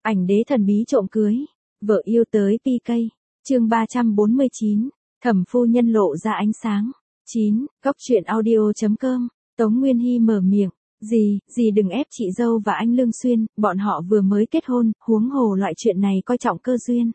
Ảnh đế thần bí trộm cưới, vợ yêu tới PK. Chương 349, Thẩm phu nhân lộ ra ánh sáng. 9, Cóc truyện audio.com. Tống Nguyên Hy mở miệng, "Dì đừng ép chị dâu và anh Lương Xuyên, bọn họ vừa mới kết hôn, huống hồ loại chuyện này coi trọng cơ duyên."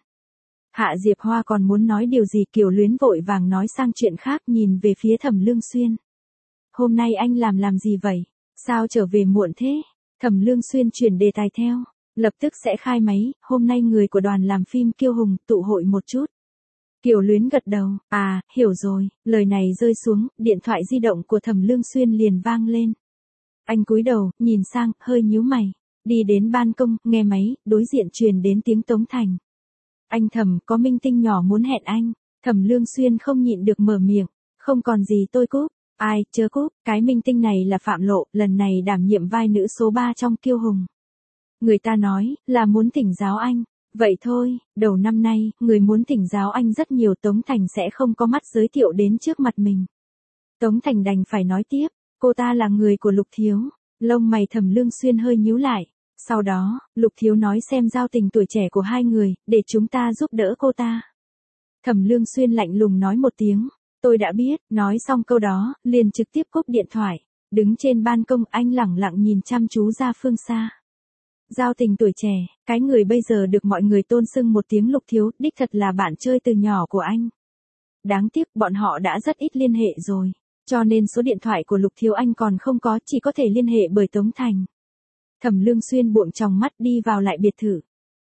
Hạ Diệp Hoa còn muốn nói điều gì, Kiều Luyến vội vàng nói sang chuyện khác, nhìn về phía Thẩm Lương Xuyên. "Hôm nay anh làm gì vậy? Sao trở về muộn thế?" Thẩm Lương Xuyên chuyển đề tài theo, "Lập tức sẽ khai máy, hôm nay người của đoàn làm phim Kiêu Hùng tụ hội một chút." Kiều Luyến gật đầu, hiểu rồi." Lời này rơi xuống, điện thoại di động của Thẩm Lương Xuyên liền vang lên. Anh cúi đầu, nhìn sang, hơi nhíu mày. Đi đến ban công, nghe máy, đối diện truyền đến tiếng Tống Thành. "Anh Thẩm, có minh tinh nhỏ muốn hẹn anh." Thẩm Lương Xuyên không nhịn được mở miệng. "Không còn gì tôi cúp." "Ai, chớ cúp, cái minh tinh này là Phạm Lộ, lần này đảm nhiệm vai nữ số 3 trong Kiêu Hùng. Người ta nói, là muốn thỉnh giáo anh." "Vậy thôi, đầu năm nay, người muốn thỉnh giáo anh rất nhiều." Tống Thành sẽ không có mắt giới thiệu đến trước mặt mình. Tống Thành đành phải nói tiếp, "Cô ta là người của Lục Thiếu." Lông mày Thẩm Lương Xuyên hơi nhíu lại. Sau đó, Lục Thiếu nói xem giao tình tuổi trẻ của hai người, để chúng ta giúp đỡ cô ta. Thẩm Lương Xuyên lạnh lùng nói một tiếng, "Tôi đã biết." Nói xong câu đó, liền trực tiếp cúp điện thoại. Đứng trên ban công, anh lẳng lặng nhìn chăm chú ra phương xa. Giao tình tuổi trẻ, cái người bây giờ được mọi người tôn xưng một tiếng Lục Thiếu, đích thật là bạn chơi từ nhỏ của anh. Đáng tiếc bọn họ đã rất ít liên hệ rồi, cho nên số điện thoại của Lục Thiếu anh còn không có, chỉ có thể liên hệ bởi Tống Thành. Thẩm Lương Xuyên buộng tròng mắt đi vào lại biệt thự.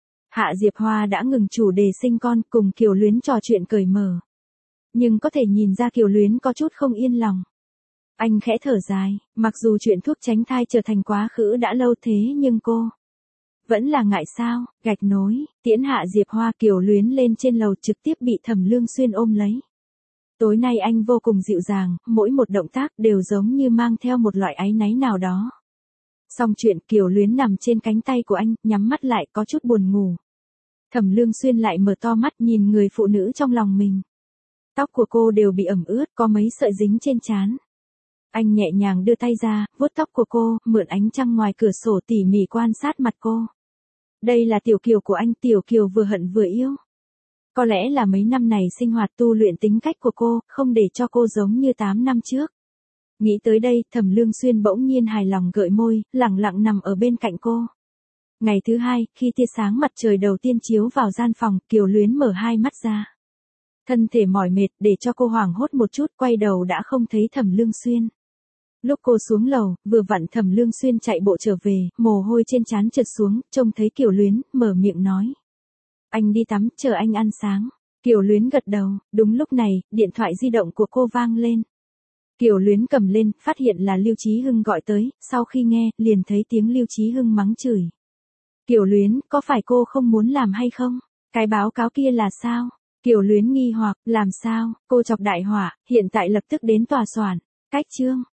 Hạ Diệp Hoa đã ngừng chủ đề sinh con, cùng Kiều Luyến trò chuyện cởi mở. Nhưng có thể nhìn ra Kiều Luyến có chút không yên lòng. Anh khẽ thở dài, mặc dù chuyện thuốc tránh thai trở thành quá khứ đã lâu thế nhưng cô vẫn là ngại sao. Gạch nối, tiễn Hạ Diệp Hoa, Kiều Luyến lên trên lầu, trực tiếp bị Thẩm Lương Xuyên ôm lấy. Tối nay anh vô cùng dịu dàng, mỗi một động tác đều giống như mang theo một loại áy náy nào đó. Xong chuyện, Kiều Luyến nằm trên cánh tay của anh, nhắm mắt lại, có chút buồn ngủ. Thẩm Lương Xuyên lại mở to mắt nhìn người phụ nữ trong lòng mình. Tóc của cô đều bị ẩm ướt, có mấy sợi dính trên trán. Anh nhẹ nhàng đưa tay ra, vuốt tóc của cô, mượn ánh trăng ngoài cửa sổ tỉ mỉ quan sát mặt cô. Đây là Tiểu Kiều của anh, Tiểu Kiều vừa hận vừa yêu. Có lẽ là mấy năm này sinh hoạt tu luyện tính cách của cô, không để cho cô giống như 8 năm trước. Nghĩ tới đây, Thẩm Lương Xuyên bỗng nhiên hài lòng gợi môi, lẳng lặng nằm ở bên cạnh cô. Ngày thứ hai, khi tia sáng mặt trời đầu tiên chiếu vào gian phòng, Kiều Luyến mở hai mắt ra. Thân thể mỏi mệt, để cho cô hoảng hốt một chút, quay đầu đã không thấy Thẩm Lương Xuyên. Lúc cô xuống lầu, vừa vặn Thẩm Lương Xuyên chạy bộ trở về, mồ hôi trên trán trượt xuống, trông thấy Kiều Luyến, mở miệng nói. "Anh đi tắm, chờ anh ăn sáng." Kiều Luyến gật đầu. Đúng lúc này, điện thoại di động của cô vang lên. Kiều Luyến cầm lên, phát hiện là Lưu Chí Hưng gọi tới, sau khi nghe, liền thấy tiếng Lưu Chí Hưng mắng chửi. "Kiều Luyến, có phải cô không muốn làm hay không? Cái báo cáo kia là sao?" Kiều Luyến nghi hoặc, "Làm sao?" Cô chọc đại hỏa, "Hiện tại lập tức đến tòa soạn." "Cách chương."